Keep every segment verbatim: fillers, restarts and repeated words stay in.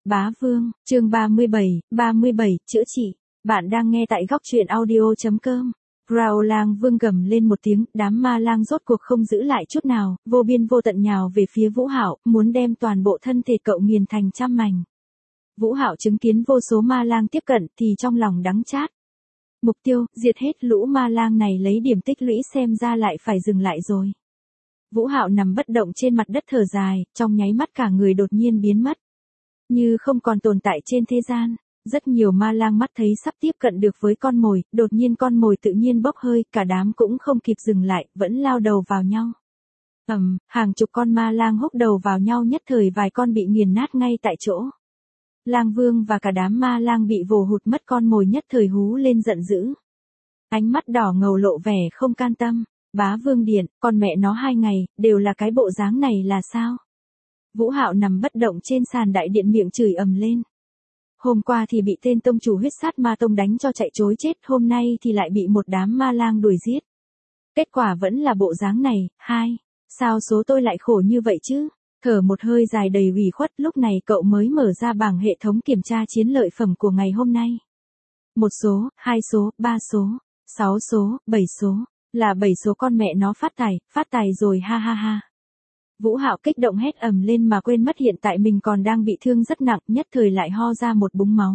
Bá Vương, chương ba mươi bảy, ba mươi bảy, chữa trị. Bạn đang nghe tại góc truyện audio.com. Rao Lang Vương gầm lên một tiếng, đám ma lang rốt cuộc không giữ lại chút nào, vô biên vô tận nhào về phía Vũ Hạo, muốn đem toàn bộ thân thể cậu nghiền thành trăm mảnh. Vũ Hạo chứng kiến vô số ma lang tiếp cận thì trong lòng đắng chát. Mục tiêu, diệt hết lũ ma lang này lấy điểm tích lũy xem ra lại phải dừng lại rồi. Vũ Hạo nằm bất động trên mặt đất thở dài, trong nháy mắt cả người đột nhiên biến mất. Như không còn tồn tại trên thế gian, rất nhiều ma lang mắt thấy sắp tiếp cận được với con mồi, đột nhiên con mồi tự nhiên bốc hơi, cả đám cũng không kịp dừng lại, vẫn lao đầu vào nhau. Ầm, um, hàng chục con ma lang húc đầu vào nhau nhất thời vài con bị nghiền nát ngay tại chỗ. Lang Vương và cả đám ma lang bị vồ hụt mất con mồi nhất thời hú lên giận dữ. Ánh mắt đỏ ngầu lộ vẻ không can tâm, Bá Vương Điện, con mẹ nó hai ngày, đều là cái bộ dáng này là sao? Vũ Hạo nằm bất động trên sàn đại điện miệng chửi ầm lên. Hôm qua thì bị tên tông chủ huyết sát ma tông đánh cho chạy trối chết, hôm nay thì lại bị một đám ma lang đuổi giết. Kết quả vẫn là bộ dáng này, hai, sao số tôi lại khổ như vậy chứ? Thở một hơi dài đầy ủy khuất, lúc này cậu mới mở ra bảng hệ thống kiểm tra chiến lợi phẩm của ngày hôm nay. Một số, hai số, ba số, sáu số, bảy số, là bảy số con mẹ nó phát tài, phát tài rồi ha ha ha. Vũ Hạo kích động hét ầm lên mà quên mất hiện tại mình còn đang bị thương rất nặng, nhất thời lại ho ra một búng máu.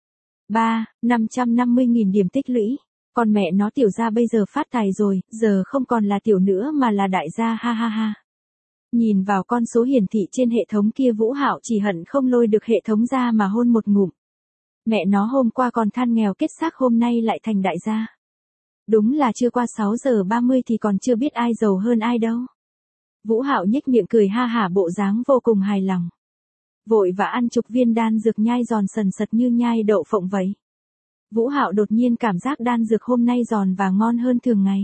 Ba, năm trăm năm mươi nghìn điểm tích lũy. Con mẹ nó tiểu gia bây giờ phát tài rồi, giờ không còn là tiểu nữa mà là đại gia ha ha ha. Nhìn vào con số hiển thị trên hệ thống kia Vũ Hạo chỉ hận không lôi được hệ thống ra mà hôn một ngụm. Mẹ nó hôm qua còn than nghèo kết xác hôm nay lại thành đại gia. Đúng là chưa qua sáu giờ ba mươi thì còn chưa biết ai giàu hơn ai đâu. Vũ Hạo nhếch miệng cười ha hả bộ dáng vô cùng hài lòng. Vội và ăn chục viên đan dược nhai giòn sần sật như nhai đậu phộng vậy. Vũ Hạo đột nhiên cảm giác đan dược hôm nay giòn và ngon hơn thường ngày.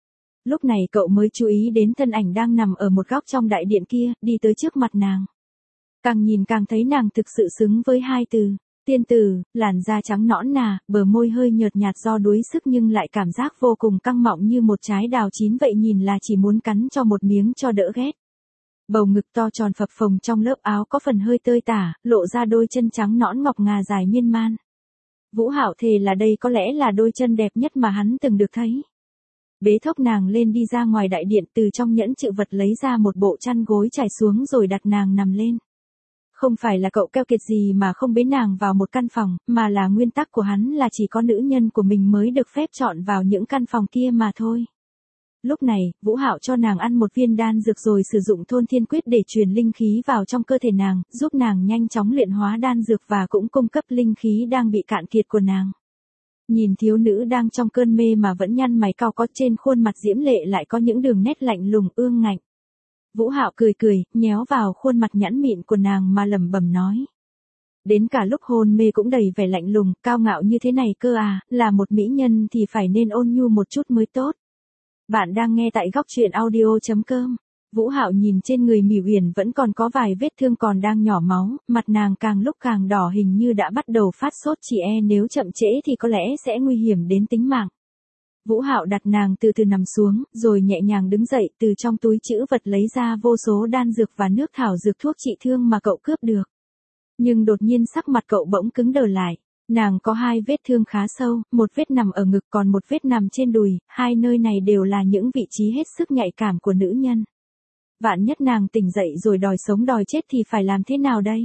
Lúc này cậu mới chú ý đến thân ảnh đang nằm ở một góc trong đại điện kia, đi tới trước mặt nàng. Càng nhìn càng thấy nàng thực sự xứng với hai từ, tiên tử, làn da trắng nõn nà, bờ môi hơi nhợt nhạt do đuối sức nhưng lại cảm giác vô cùng căng mọng như một trái đào chín vậy, nhìn là chỉ muốn cắn cho một miếng cho đỡ ghét. Bầu ngực to tròn phập phồng trong lớp áo có phần hơi tơi tả, lộ ra đôi chân trắng nõn ngọc ngà dài miên man. Vũ Hạo thề là đây có lẽ là đôi chân đẹp nhất mà hắn từng được thấy. Bế thốc nàng lên đi ra ngoài đại điện, từ trong nhẫn chữ vật lấy ra một bộ chăn gối trải xuống rồi đặt nàng nằm lên. Không phải là cậu keo kiệt gì mà không bế nàng vào một căn phòng, mà là nguyên tắc của hắn là chỉ có nữ nhân của mình mới được phép chọn vào những căn phòng kia mà thôi. Lúc này, Vũ Hạo cho nàng ăn một viên đan dược rồi sử dụng thôn thiên quyết để truyền linh khí vào trong cơ thể nàng, giúp nàng nhanh chóng luyện hóa đan dược và cũng cung cấp linh khí đang bị cạn kiệt của nàng. Nhìn thiếu nữ đang trong cơn mê mà vẫn nhăn mày cau có, trên khuôn mặt diễm lệ lại có những đường nét lạnh lùng ương ngạnh. Vũ Hạo cười cười, nhéo vào khuôn mặt nhẵn mịn của nàng mà lẩm bẩm nói. Đến cả lúc hôn mê cũng đầy vẻ lạnh lùng, cao ngạo như thế này cơ à, là một mỹ nhân thì phải nên ôn nhu một chút mới tốt. Bạn đang nghe tại góc truyện audio.com. Vũ Hạo nhìn trên người Mỉ Uyển vẫn còn có vài vết thương còn đang nhỏ máu, mặt nàng càng lúc càng đỏ, hình như đã bắt đầu phát sốt, chỉ e nếu chậm trễ thì có lẽ sẽ nguy hiểm đến tính mạng. Vũ Hạo đặt nàng từ từ nằm xuống, rồi nhẹ nhàng đứng dậy, từ trong túi trữ vật lấy ra vô số đan dược và nước thảo dược thuốc trị thương mà cậu cướp được. Nhưng đột nhiên sắc mặt cậu bỗng cứng đờ lại. Nàng có hai vết thương khá sâu, một vết nằm ở ngực còn một vết nằm trên đùi, hai nơi này đều là những vị trí hết sức nhạy cảm của nữ nhân. Vạn nhất nàng tỉnh dậy rồi đòi sống đòi chết thì phải làm thế nào đây?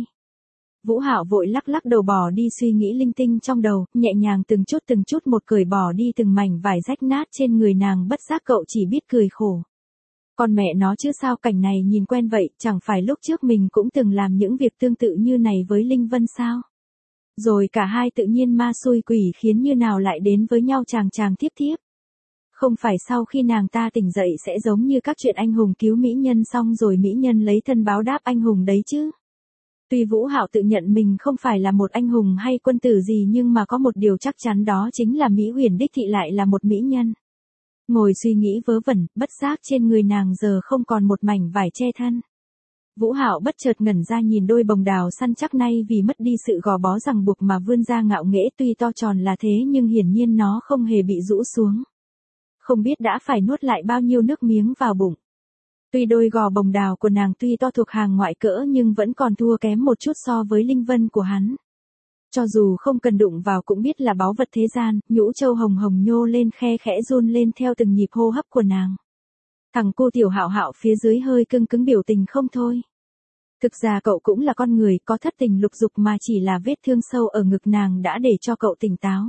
Vũ Hạo vội lắc lắc đầu bỏ đi suy nghĩ linh tinh trong đầu, nhẹ nhàng từng chút từng chút một cởi bỏ đi từng mảnh vải rách nát trên người nàng, bất giác cậu chỉ biết cười khổ. Con mẹ nó chứ sao cảnh này nhìn quen vậy, chẳng phải lúc trước mình cũng từng làm những việc tương tự như này với Linh Vân sao? Rồi cả hai tự nhiên ma xui quỷ khiến như nào lại đến với nhau chàng chàng tiếp tiếp. Không phải sau khi nàng ta tỉnh dậy sẽ giống như các chuyện anh hùng cứu mỹ nhân xong rồi mỹ nhân lấy thân báo đáp anh hùng đấy chứ. Tuy Vũ Hạo tự nhận mình không phải là một anh hùng hay quân tử gì nhưng mà có một điều chắc chắn đó chính là Mỹ Uyển đích thị lại là một mỹ nhân. Ngồi suy nghĩ vớ vẩn, bất giác trên người nàng giờ không còn một mảnh vải che thân. Vũ Hạo bất chợt ngẩn ra nhìn đôi bồng đào săn chắc nay vì mất đi sự gò bó ràng buộc mà vươn ra ngạo nghễ, tuy to tròn là thế nhưng hiển nhiên nó không hề bị rũ xuống. Không biết đã phải nuốt lại bao nhiêu nước miếng vào bụng. Tuy đôi gò bồng đào của nàng tuy to thuộc hàng ngoại cỡ nhưng vẫn còn thua kém một chút so với linh vân của hắn. Cho dù không cần đụng vào cũng biết là báu vật thế gian, nhũ châu hồng hồng nhô lên khe khẽ run lên theo từng nhịp hô hấp của nàng. Thằng cô Tiểu Hạo Hạo phía dưới hơi cưng cứng biểu tình không thôi. Thực ra cậu cũng là con người, có thất tình lục dục mà chỉ là vết thương sâu ở ngực nàng đã để cho cậu tỉnh táo.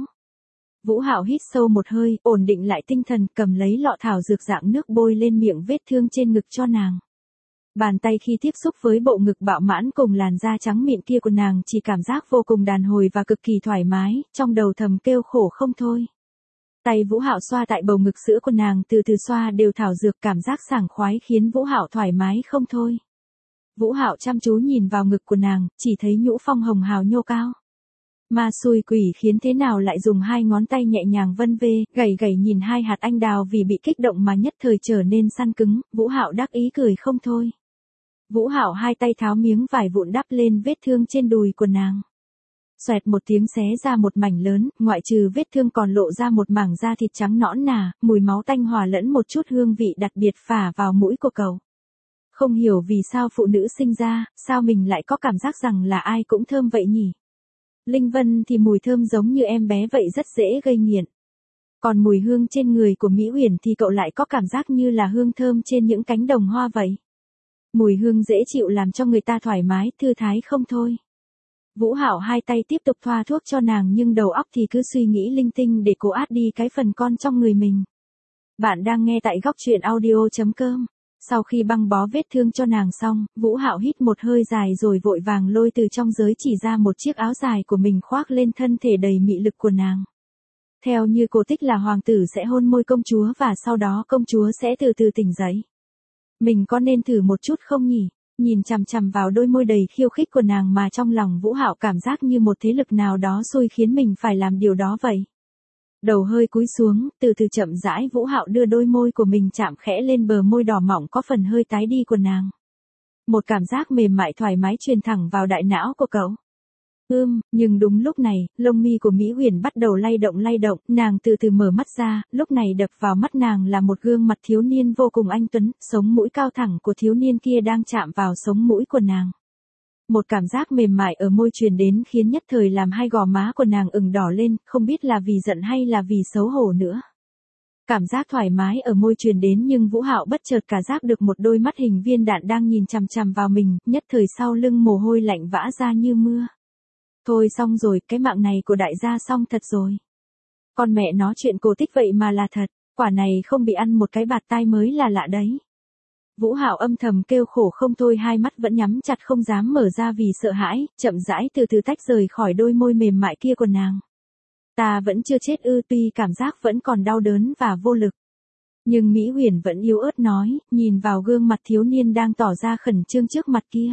Vũ Hạo hít sâu một hơi, ổn định lại tinh thần, cầm lấy lọ thảo dược dạng nước bôi lên miệng vết thương trên ngực cho nàng. Bàn tay khi tiếp xúc với bộ ngực bạo mãn cùng làn da trắng mịn kia của nàng chỉ cảm giác vô cùng đàn hồi và cực kỳ thoải mái, trong đầu thầm kêu khổ không thôi. Tay Vũ Hạo xoa tại bầu ngực sữa của nàng từ từ xoa đều thảo dược, cảm giác sảng khoái khiến Vũ Hạo thoải mái không thôi. Vũ Hạo chăm chú nhìn vào ngực của nàng, chỉ thấy nhũ phong hồng hào nhô cao. Ma xui quỷ khiến thế nào lại dùng hai ngón tay nhẹ nhàng vân vê, gảy gảy nhìn hai hạt anh đào vì bị kích động mà nhất thời trở nên săn cứng, Vũ Hạo đắc ý cười không thôi. Vũ Hạo hai tay tháo miếng vải vụn đắp lên vết thương trên đùi của nàng. Xoẹt một tiếng xé ra một mảnh lớn, ngoại trừ vết thương còn lộ ra một mảng da thịt trắng nõn nà, mùi máu tanh hòa lẫn một chút hương vị đặc biệt phả vào mũi của cậu. Không hiểu vì sao phụ nữ sinh ra, sao mình lại có cảm giác rằng là ai cũng thơm vậy nhỉ? Linh Vân thì mùi thơm giống như em bé vậy rất dễ gây nghiện. Còn mùi hương trên người của Mỹ Uyển thì cậu lại có cảm giác như là hương thơm trên những cánh đồng hoa vậy. Mùi hương dễ chịu làm cho người ta thoải mái, thư thái không thôi. Vũ Hạo hai tay tiếp tục thoa thuốc cho nàng nhưng đầu óc thì cứ suy nghĩ linh tinh để cố át đi cái phần con trong người mình. Bạn đang nghe tại góc truyện audio chấm com. Sau khi băng bó vết thương cho nàng xong, Vũ Hạo hít một hơi dài rồi vội vàng lôi từ trong giới chỉ ra một chiếc áo dài của mình khoác lên thân thể đầy mị lực của nàng. Theo như cổ tích là hoàng tử sẽ hôn môi công chúa và sau đó công chúa sẽ từ từ tỉnh dậy. Mình có nên thử một chút không nhỉ? Nhìn chằm chằm vào đôi môi đầy khiêu khích của nàng mà trong lòng Vũ Hạo cảm giác như một thế lực nào đó xui khiến mình phải làm điều đó vậy. Đầu hơi cúi xuống, từ từ chậm rãi Vũ Hạo đưa đôi môi của mình chạm khẽ lên bờ môi đỏ mọng có phần hơi tái đi của nàng. Một cảm giác mềm mại thoải mái truyền thẳng vào đại não của cậu. Ưm, nhưng đúng lúc này, lông mi của Mỹ Uyển bắt đầu lay động lay động, nàng từ từ mở mắt ra, lúc này đập vào mắt nàng là một gương mặt thiếu niên vô cùng anh tuấn, sống mũi cao thẳng của thiếu niên kia đang chạm vào sống mũi của nàng. Một cảm giác mềm mại ở môi truyền đến khiến nhất thời làm hai gò má của nàng ửng đỏ lên, không biết là vì giận hay là vì xấu hổ nữa. Cảm giác thoải mái ở môi truyền đến nhưng Vũ Hạo bất chợt cả giác được một đôi mắt hình viên đạn đang nhìn chằm chằm vào mình, nhất thời sau lưng mồ hôi lạnh vã ra như mưa. Thôi xong rồi, cái mạng này của đại gia xong thật rồi. Con mẹ nó chuyện cổ tích vậy mà là thật, quả này không bị ăn một cái bạt tai mới là lạ đấy. Vũ Hạo âm thầm kêu khổ không thôi, hai mắt vẫn nhắm chặt không dám mở ra vì sợ hãi, chậm rãi từ từ tách rời khỏi đôi môi mềm mại kia của nàng. Ta vẫn chưa chết ư? Tuy cảm giác vẫn còn đau đớn và vô lực. Nhưng Mỹ Uyển vẫn yếu ớt nói, nhìn vào gương mặt thiếu niên đang tỏ ra khẩn trương trước mặt kia.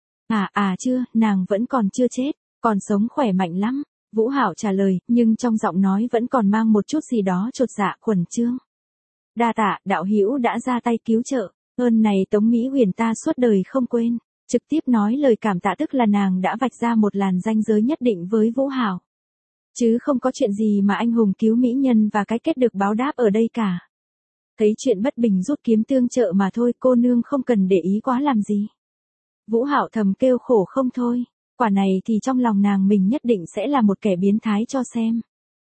À à chưa, nàng vẫn còn chưa chết, còn sống khỏe mạnh lắm. Vũ Hạo trả lời, nhưng trong giọng nói vẫn còn mang một chút gì đó chột dạ khẩn trương. Đa tạ, đạo hữu đã ra tay cứu trợ. Ơn này Tống Mỹ Uyển ta suốt đời không quên. Trực tiếp nói lời cảm tạ, tức là nàng đã vạch ra một làn ranh giới nhất định với Vũ Hạo. Chứ không có chuyện gì mà anh hùng cứu mỹ nhân và cái kết được báo đáp ở đây cả. Thấy chuyện bất bình rút kiếm tương trợ mà thôi, cô nương không cần để ý quá làm gì. Vũ Hạo thầm kêu khổ không thôi. Quả này thì trong lòng nàng mình nhất định sẽ là một kẻ biến thái cho xem.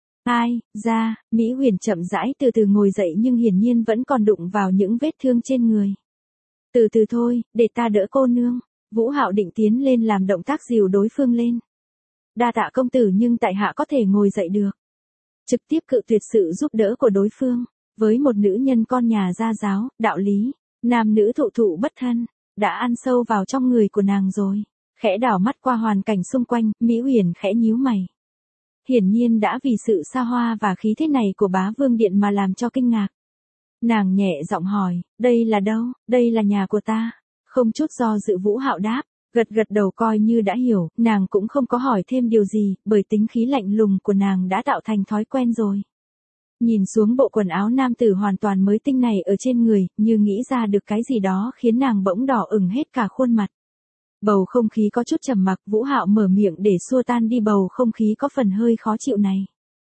Ai, ra, Mỹ Uyển chậm rãi từ từ ngồi dậy nhưng hiển nhiên vẫn còn đụng vào những vết thương trên người. Từ từ thôi, để ta đỡ cô nương. Vũ Hạo định tiến lên làm động tác dìu đối phương lên. Đa tạ công tử nhưng tại hạ có thể ngồi dậy được. Trực tiếp cự tuyệt sự giúp đỡ của đối phương. Với một nữ nhân con nhà gia giáo, đạo lý, nam nữ thụ thụ bất thân, đã ăn sâu vào trong người của nàng rồi. Khẽ đảo mắt qua hoàn cảnh xung quanh, Mỹ Uyển khẽ nhíu mày. Hiển nhiên đã vì sự xa hoa và khí thế này của bá vương điện mà làm cho kinh ngạc. Nàng nhẹ giọng hỏi, đây là đâu? Đây là nhà của ta. Không chút do dự Vũ Hạo đáp, gật gật đầu coi như đã hiểu, nàng cũng không có hỏi thêm điều gì, bởi tính khí lạnh lùng của nàng đã tạo thành thói quen rồi. Nhìn xuống bộ quần áo nam tử hoàn toàn mới tinh này ở trên người, như nghĩ ra được cái gì đó khiến nàng bỗng đỏ ửng hết cả khuôn mặt. Bầu không khí có chút trầm mặc, Vũ Hạo mở miệng để xua tan đi bầu không khí có phần hơi khó chịu này.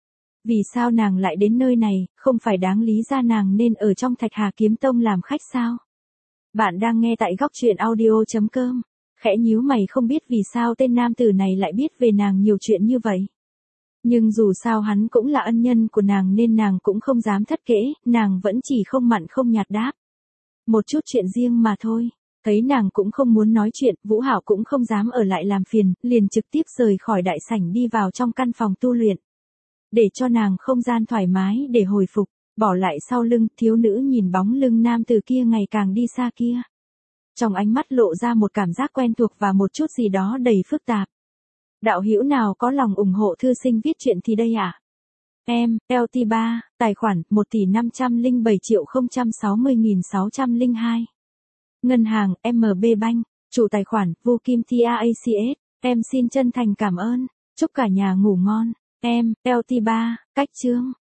Vì sao nàng lại đến nơi này, không phải đáng lý ra nàng nên ở trong Thạch Hà Kiếm Tông làm khách sao? Bạn đang nghe tại góc truyện audio.com. Khẽ nhíu mày không biết vì sao tên nam tử này lại biết về nàng nhiều chuyện như vậy. Nhưng dù sao hắn cũng là ân nhân của nàng nên nàng cũng không dám thất kễ, nàng vẫn chỉ không mặn không nhạt đáp. Một chút chuyện riêng mà thôi. Thấy nàng cũng không muốn nói chuyện, Vũ Hạo cũng không dám ở lại làm phiền, liền trực tiếp rời khỏi đại sảnh đi vào trong căn phòng tu luyện. Để cho nàng không gian thoải mái để hồi phục, bỏ lại sau lưng, thiếu nữ nhìn bóng lưng nam tử kia ngày càng đi xa kia. Trong ánh mắt lộ ra một cảm giác quen thuộc và một chút gì đó đầy phức tạp. Đạo hữu nào có lòng ủng hộ thư sinh viết chuyện thì đây à? Em, lờ tê ba, tài khoản một tỷ năm trăm lẻ bảy triệu không trăm sáu mươi nghìn sáu trăm lẻ hai. Ngân hàng, em bê Bank, chủ tài khoản, Vu Kim tê a xê. Em xin chân thành cảm ơn, chúc cả nhà ngủ ngon. Em, lờ tê ba, cách chương.